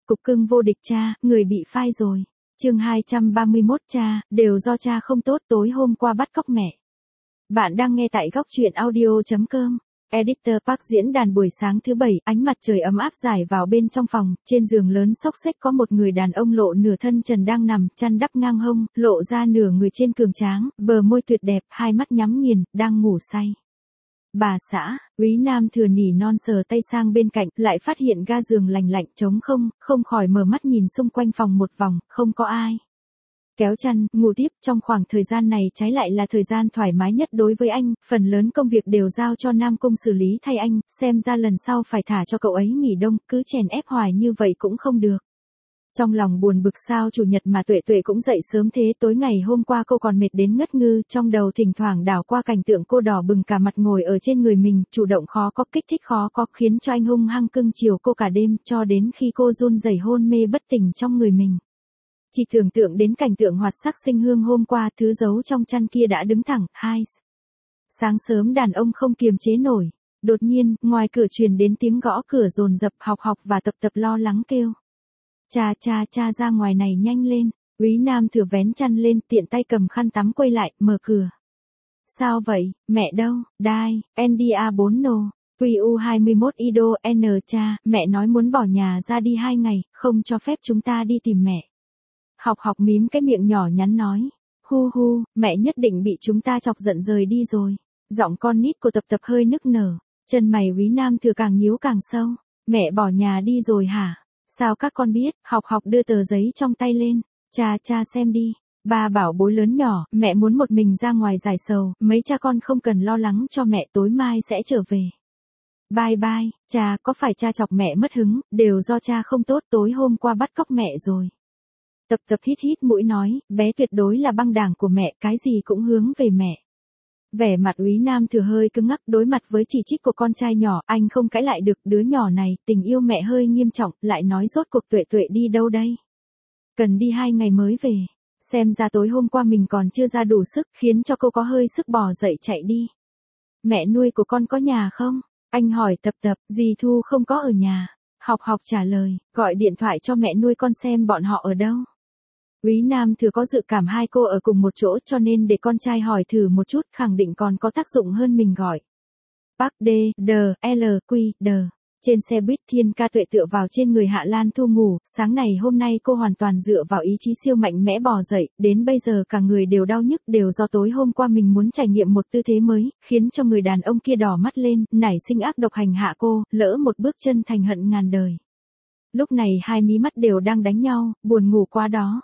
cục cưng vô địch cha, người bị phai rồi. Chương 231 cha, đều do cha không tốt tối hôm qua bắt cóc mẹ. Bạn đang nghe tại góc truyện audio.com. Editor Park diễn đàn buổi sáng thứ Bảy, ánh mặt trời ấm áp rải vào bên trong phòng, trên giường lớn xốc xếch có một người đàn ông lộ nửa thân trần đang nằm, chăn đắp ngang hông, lộ ra nửa người trên cường tráng, bờ môi tuyệt đẹp, hai mắt nhắm nghiền, đang ngủ say. Bà xã, Úy Nam thừa nỉ non sờ tay sang bên cạnh, lại phát hiện ga giường lành lạnh trống không khỏi mở mắt nhìn xung quanh phòng một vòng, không có ai. Kéo chăn, ngủ tiếp, trong khoảng thời gian này trái lại là thời gian thoải mái nhất đối với anh, phần lớn công việc đều giao cho Nam Cung xử lý thay anh, xem ra lần sau phải thả cho cậu ấy nghỉ đông, cứ chèn ép hoài như vậy cũng không được. Trong lòng buồn bực sao chủ nhật mà Tuệ Tuệ cũng dậy sớm thế, tối ngày hôm qua cô còn mệt đến ngất ngư, trong đầu thỉnh thoảng đảo qua cảnh tượng cô đỏ bừng cả mặt ngồi ở trên người mình, chủ động khó có, kích thích khó có, khiến cho anh hung hăng cưng chiều cô cả đêm, cho đến khi cô run rẩy hôn mê bất tỉnh trong người mình. Chỉ tưởng tượng đến cảnh tượng hoạt sắc sinh hương hôm qua, thứ giấu trong chăn kia đã đứng thẳng, hai. Sáng sớm đàn ông không kiềm chế nổi, đột nhiên, ngoài cửa truyền đến tiếng gõ cửa dồn dập, Học và Tập lo lắng kêu. Cha ra ngoài này nhanh lên. Úy Nam thừa vén chăn lên, tiện tay cầm khăn tắm quay lại, mở cửa. Sao vậy, mẹ đâu, đai, NDA4 nô, QU21 IDO N cha, mẹ nói muốn bỏ nhà ra đi 2 ngày, không cho phép chúng ta đi tìm mẹ. Học mím cái miệng nhỏ nhắn nói. Hu, mẹ nhất định bị chúng ta chọc giận rời đi rồi. Giọng con nít của Tập hơi nức nở, chân mày Úy Nam thừa càng nhíu càng sâu. Mẹ bỏ nhà đi rồi hả? Sao các con biết? Học đưa tờ giấy trong tay lên. Cha xem đi. Ba bảo bối lớn nhỏ, mẹ muốn một mình ra ngoài giải sầu, mấy cha con không cần lo lắng cho mẹ, tối mai sẽ trở về. Bye, cha, có phải cha chọc mẹ mất hứng, đều do cha không tốt, tối hôm qua bắt cóc mẹ rồi. Tập hít mũi nói, bé tuyệt đối là băng đảng của mẹ, cái gì cũng hướng về mẹ. Vẻ mặt Úy Nam thừa hơi cứng ngắc, đối mặt với chỉ trích của con trai nhỏ, anh không cãi lại được, đứa nhỏ này, tình yêu mẹ hơi nghiêm trọng, lại nói rốt cuộc Tuệ đi đâu đây? Cần đi 2 ngày mới về. Xem ra tối hôm qua mình còn chưa ra đủ sức, khiến cho cô có hơi sức bò dậy chạy đi. Mẹ nuôi của con có nhà không? Anh hỏi Tập, dì Thu không có ở nhà. Học trả lời, gọi điện thoại cho mẹ nuôi con xem bọn họ ở đâu. Úy Nam thừa có dự cảm hai cô ở cùng một chỗ, cho nên để con trai hỏi thử một chút, khẳng định còn có tác dụng hơn mình gọi. Park D. Trên xe buýt, Thiên Ca Tuệ tựa vào trên người Hạ Lan Thu ngủ, sáng này hôm nay cô hoàn toàn dựa vào ý chí siêu mạnh mẽ bò dậy, đến bây giờ cả người đều đau nhức, đều do tối hôm qua mình muốn trải nghiệm một tư thế mới, khiến cho người đàn ông kia đỏ mắt lên, nảy sinh ác độc hành hạ cô, lỡ một bước chân thành hận ngàn đời. Lúc này hai mí mắt đều đang đánh nhau, buồn ngủ quá đó.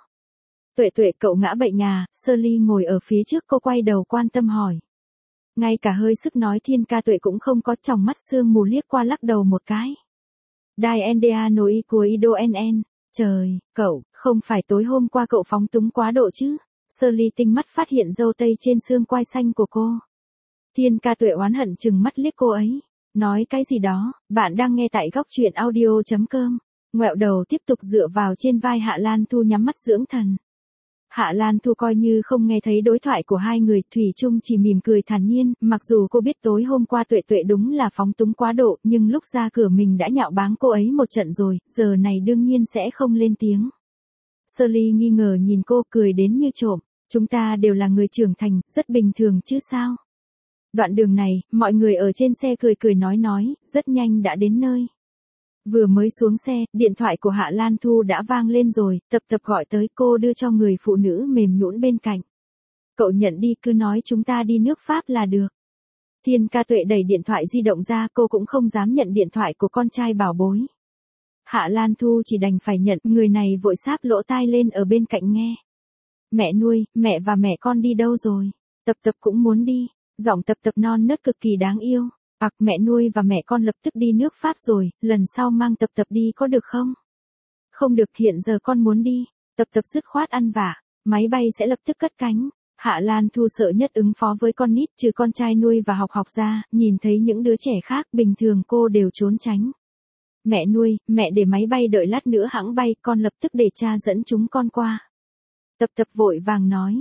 Tuệ cậu ngã bệnh à? Shirley ngồi ở phía trước cô quay đầu quan tâm hỏi. Ngay cả hơi sức nói Thiên Ca Tuệ cũng không có, tròng mắt sương mù liếc qua lắc đầu một cái. Đai NDA nối của IDO NN. Trời, cậu, không phải tối hôm qua cậu phóng túng quá độ chứ? Shirley tinh mắt phát hiện râu tây trên xương quai xanh của cô. Thiên Ca Tuệ oán hận chừng mắt liếc cô ấy. Nói cái gì đó, bạn đang nghe tại góc truyện audio.com. Ngoẹo đầu tiếp tục dựa vào trên vai Hạ Lan Thu nhắm mắt dưỡng thần. Hạ Lan Thu coi như không nghe thấy đối thoại của hai người, thủy chung chỉ mỉm cười thản nhiên, mặc dù cô biết tối hôm qua Tuệ đúng là phóng túng quá độ, nhưng lúc ra cửa mình đã nhạo báng cô ấy một trận rồi, giờ này đương nhiên sẽ không lên tiếng. Shirley nghi ngờ nhìn cô, cười đến như trộm, chúng ta đều là người trưởng thành, rất bình thường chứ sao. Đoạn đường này, mọi người ở trên xe cười nói, rất nhanh đã đến nơi. Vừa mới xuống xe, điện thoại của Hạ Lan Thu đã vang lên rồi, Tập gọi tới, cô đưa cho người phụ nữ mềm nhũn bên cạnh. Cậu nhận đi, cứ nói chúng ta đi nước Pháp là được. Thiên Ca Tuệ đẩy điện thoại di động ra, cô cũng không dám nhận điện thoại của con trai bảo bối. Hạ Lan Thu chỉ đành phải nhận, người này vội sáp lỗ tai lên ở bên cạnh nghe. Mẹ nuôi, mẹ và mẹ con đi đâu rồi? Tập cũng muốn đi, giọng Tập non nớt cực kỳ đáng yêu. Mẹ nuôi và mẹ con lập tức đi nước Pháp rồi, lần sau mang Tập đi có được không? Không được, hiện giờ con muốn đi. Tập dứt khoát ăn vạ, máy bay sẽ lập tức cất cánh. Hạ Lan Thu sợ nhất ứng phó với con nít, trừ con trai nuôi và Học ra, nhìn thấy những đứa trẻ khác bình thường cô đều trốn tránh. Mẹ nuôi, mẹ để máy bay đợi lát nữa hãng bay, con lập tức để cha dẫn chúng con qua. Tập vội vàng nói,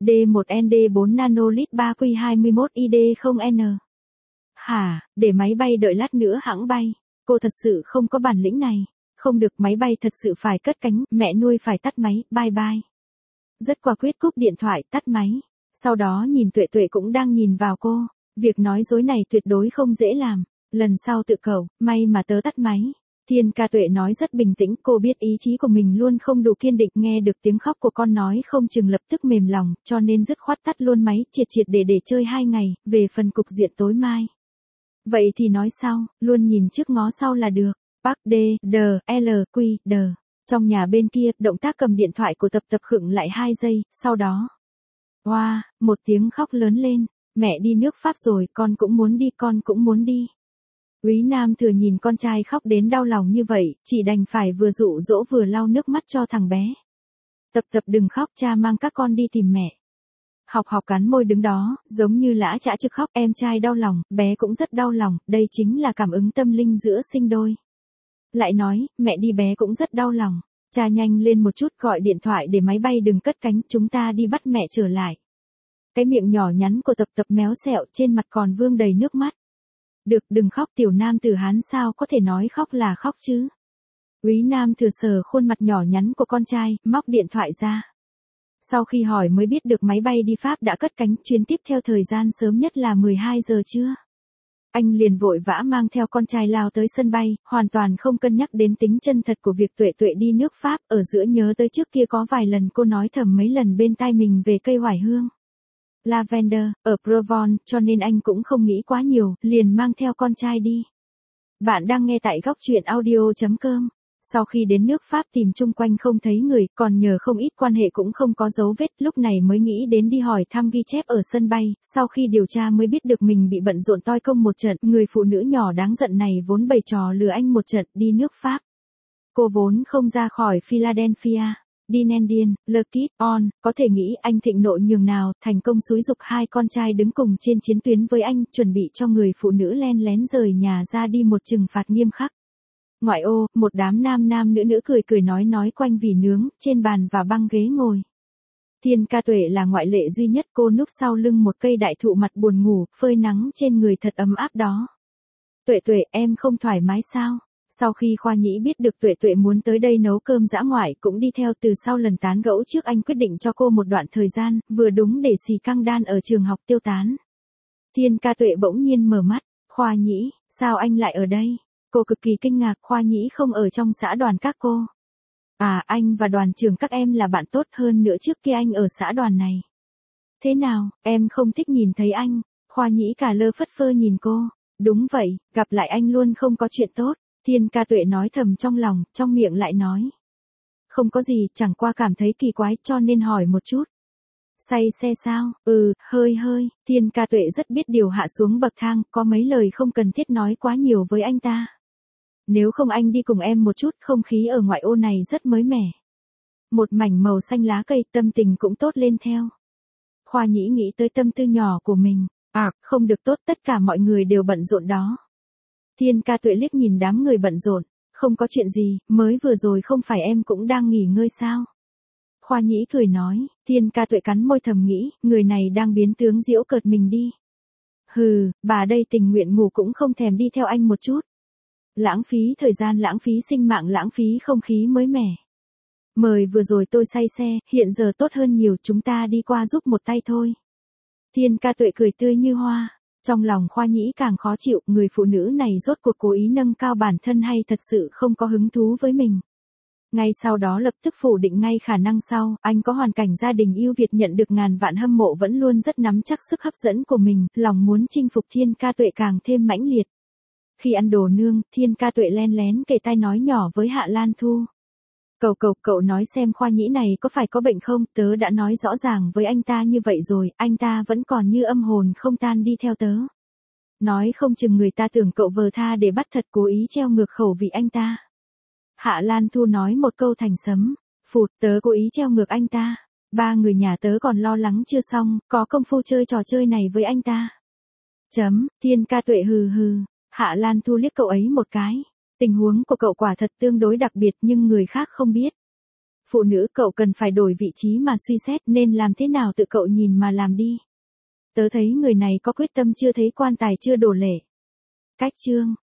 D1ND4 nanolit 3Q21 ID0N. Hả, để máy bay đợi lát nữa hãng bay, cô thật sự không có bản lĩnh này. Không được, máy bay thật sự phải cất cánh, mẹ nuôi phải tắt máy, bye bye. Rất quả quyết cúp điện thoại, tắt máy. Sau đó nhìn Tuệ Tuệ cũng đang nhìn vào cô. Việc nói dối này tuyệt đối không dễ làm. Lần sau tự cầu, may mà tớ tắt máy. Thiên Ca Tuệ nói rất bình tĩnh, cô biết ý chí của mình luôn không đủ kiên định, nghe được tiếng khóc của con nói không chừng lập tức mềm lòng, cho nên dứt khoát tắt luôn máy, triệt triệt để chơi 2 ngày, về phần cục diện tối mai. Vậy thì nói sau, luôn nhìn trước ngó sau là được. Park D, D, L, Q, D. Trong nhà bên kia, động tác cầm điện thoại của Tập Tập khựng lại 2 giây, sau đó. Wow, một tiếng khóc lớn lên, mẹ đi nước Pháp rồi, con cũng muốn đi, con cũng muốn đi. Úy Nam Thừa nhìn con trai khóc đến đau lòng như vậy, chỉ đành phải vừa dụ dỗ vừa lau nước mắt cho thằng bé. Tập Tập đừng khóc, cha mang các con đi tìm mẹ. Học Học cắn môi đứng đó, giống như lã chã trực khóc, em trai đau lòng, bé cũng rất đau lòng, đây chính là cảm ứng tâm linh giữa sinh đôi. Lại nói, mẹ đi bé cũng rất đau lòng, cha nhanh lên một chút gọi điện thoại để máy bay đừng cất cánh, chúng ta đi bắt mẹ trở lại. Cái miệng nhỏ nhắn của Tập Tập méo xẹo, trên mặt còn vương đầy nước mắt. Được, đừng khóc, tiểu nam tử Hán sao có thể nói khóc là khóc chứ. Úy Nam Thừa sờ khuôn mặt nhỏ nhắn của con trai, móc điện thoại ra. Sau khi hỏi mới biết được máy bay đi Pháp đã cất cánh, chuyến tiếp theo thời gian sớm nhất là 12 giờ trưa. Anh liền vội vã mang theo con trai lao tới sân bay, hoàn toàn không cân nhắc đến tính chân thật của việc Tuệ Tuệ đi nước Pháp, ở giữa nhớ tới trước kia có vài lần cô nói thầm mấy lần bên tai mình về cây oải hương Lavender, ở Provence, cho nên anh cũng không nghĩ quá nhiều, liền mang theo con trai đi. Bạn đang nghe tại góc truyện audio.com. Sau khi đến nước Pháp tìm chung quanh không thấy người, còn nhờ không ít quan hệ cũng không có dấu vết, lúc này mới nghĩ đến đi hỏi thăm ghi chép ở sân bay, sau khi điều tra mới biết được mình bị bận rộn toi công một trận, người phụ nữ nhỏ đáng giận này vốn bày trò lừa anh một trận, đi nước Pháp. Cô vốn không ra khỏi Philadelphia. Dinendian, Lucky, On, có thể nghĩ anh thịnh nộ nhường nào, thành công xúi giục hai con trai đứng cùng trên chiến tuyến với anh, chuẩn bị cho người phụ nữ len lén rời nhà ra đi một trừng phạt nghiêm khắc. Ngoại ô, một đám nam nam nữ nữ cười cười nói quanh vỉ nướng, trên bàn và băng ghế ngồi. Thiên Ca Tuệ là ngoại lệ duy nhất, cô núp sau lưng một cây đại thụ mặt buồn ngủ, phơi nắng trên người thật ấm áp đó. Tuệ Tuệ, em không thoải mái sao? Sau khi Khoa Nhĩ biết được Tuệ Tuệ muốn tới đây nấu cơm dã ngoại cũng đi theo, từ sau lần tán gẫu trước anh quyết định cho cô một đoạn thời gian, vừa đúng để xì căng đan ở trường học tiêu tán. Thiên Ca Tuệ bỗng nhiên mở mắt, Khoa Nhĩ, sao anh lại ở đây? Cô cực kỳ kinh ngạc, Khoa Nhĩ không ở trong xã đoàn các cô. À, anh và đoàn trưởng các em là bạn tốt, hơn nữa trước kia anh ở xã đoàn này. Thế nào, em không thích nhìn thấy anh? Khoa Nhĩ cả lơ phất phơ nhìn cô. Đúng vậy, gặp lại anh luôn không có chuyện tốt. Thiên Ca Tuệ nói thầm trong lòng, trong miệng lại nói. Không có gì, chẳng qua cảm thấy kỳ quái cho nên hỏi một chút. Say xe sao? Hơi. Thiên Ca Tuệ rất biết điều, hạ xuống bậc thang, có mấy lời không cần thiết nói quá nhiều với anh ta. Nếu không anh đi cùng em một chút, không khí ở ngoại ô này rất mới mẻ. Một mảnh màu xanh lá cây, tâm tình cũng tốt lên theo. Khoa Nhĩ nghĩ tới tâm tư nhỏ của mình. À, không được tốt, tất cả mọi người đều bận rộn đó. Thiên Ca Tuệ liếc nhìn đám người bận rộn. Không có chuyện gì, mới vừa rồi không phải em cũng đang nghỉ ngơi sao? Khoa Nhĩ cười nói, Thiên Ca Tuệ cắn môi thầm nghĩ, người này đang biến tướng giễu cợt mình đi. Hừ, bà đây tình nguyện ngủ cũng không thèm đi theo anh một chút. Lãng phí thời gian, lãng phí sinh mạng, lãng phí không khí mới mẻ. Mời vừa rồi tôi say xe, hiện giờ tốt hơn nhiều, chúng ta đi qua giúp một tay thôi. Thiên Ca Tuệ cười tươi như hoa. Trong lòng Khoa Nhĩ càng khó chịu, người phụ nữ này rốt cuộc cố ý nâng cao bản thân hay thật sự không có hứng thú với mình. Ngay sau đó lập tức phủ định ngay khả năng sau, anh có hoàn cảnh gia đình ưu việt, nhận được ngàn vạn hâm mộ, vẫn luôn rất nắm chắc sức hấp dẫn của mình, lòng muốn chinh phục Thiên Ca Tuệ càng thêm mãnh liệt. Khi ăn đồ nương, Thiên Ca Tuệ len lén kề tai nói nhỏ với Hạ Lan Thu. Cậu nói xem Khoa Nhĩ này có phải có bệnh không, tớ đã nói rõ ràng với anh ta như vậy rồi, anh ta vẫn còn như âm hồn không tan đi theo tớ. Nói không chừng người ta tưởng cậu vờ tha để bắt thật, cố ý treo ngược khẩu vị anh ta. Hạ Lan Thu nói một câu thành sấm, phụt, tớ cố ý treo ngược anh ta. Ba người nhà tớ còn lo lắng chưa xong, có công phu chơi trò chơi này với anh ta. Thiên Ca Tuệ hừ. Hạ Lan Thu liếc cậu ấy một cái. Tình huống của cậu quả thật tương đối đặc biệt nhưng người khác không biết. Phụ nữ, cậu cần phải đổi vị trí mà suy xét, nên làm thế nào tự cậu nhìn mà làm đi. Tớ thấy người này có quyết tâm, chưa thấy quan tài chưa đổ lệ. Cách chương.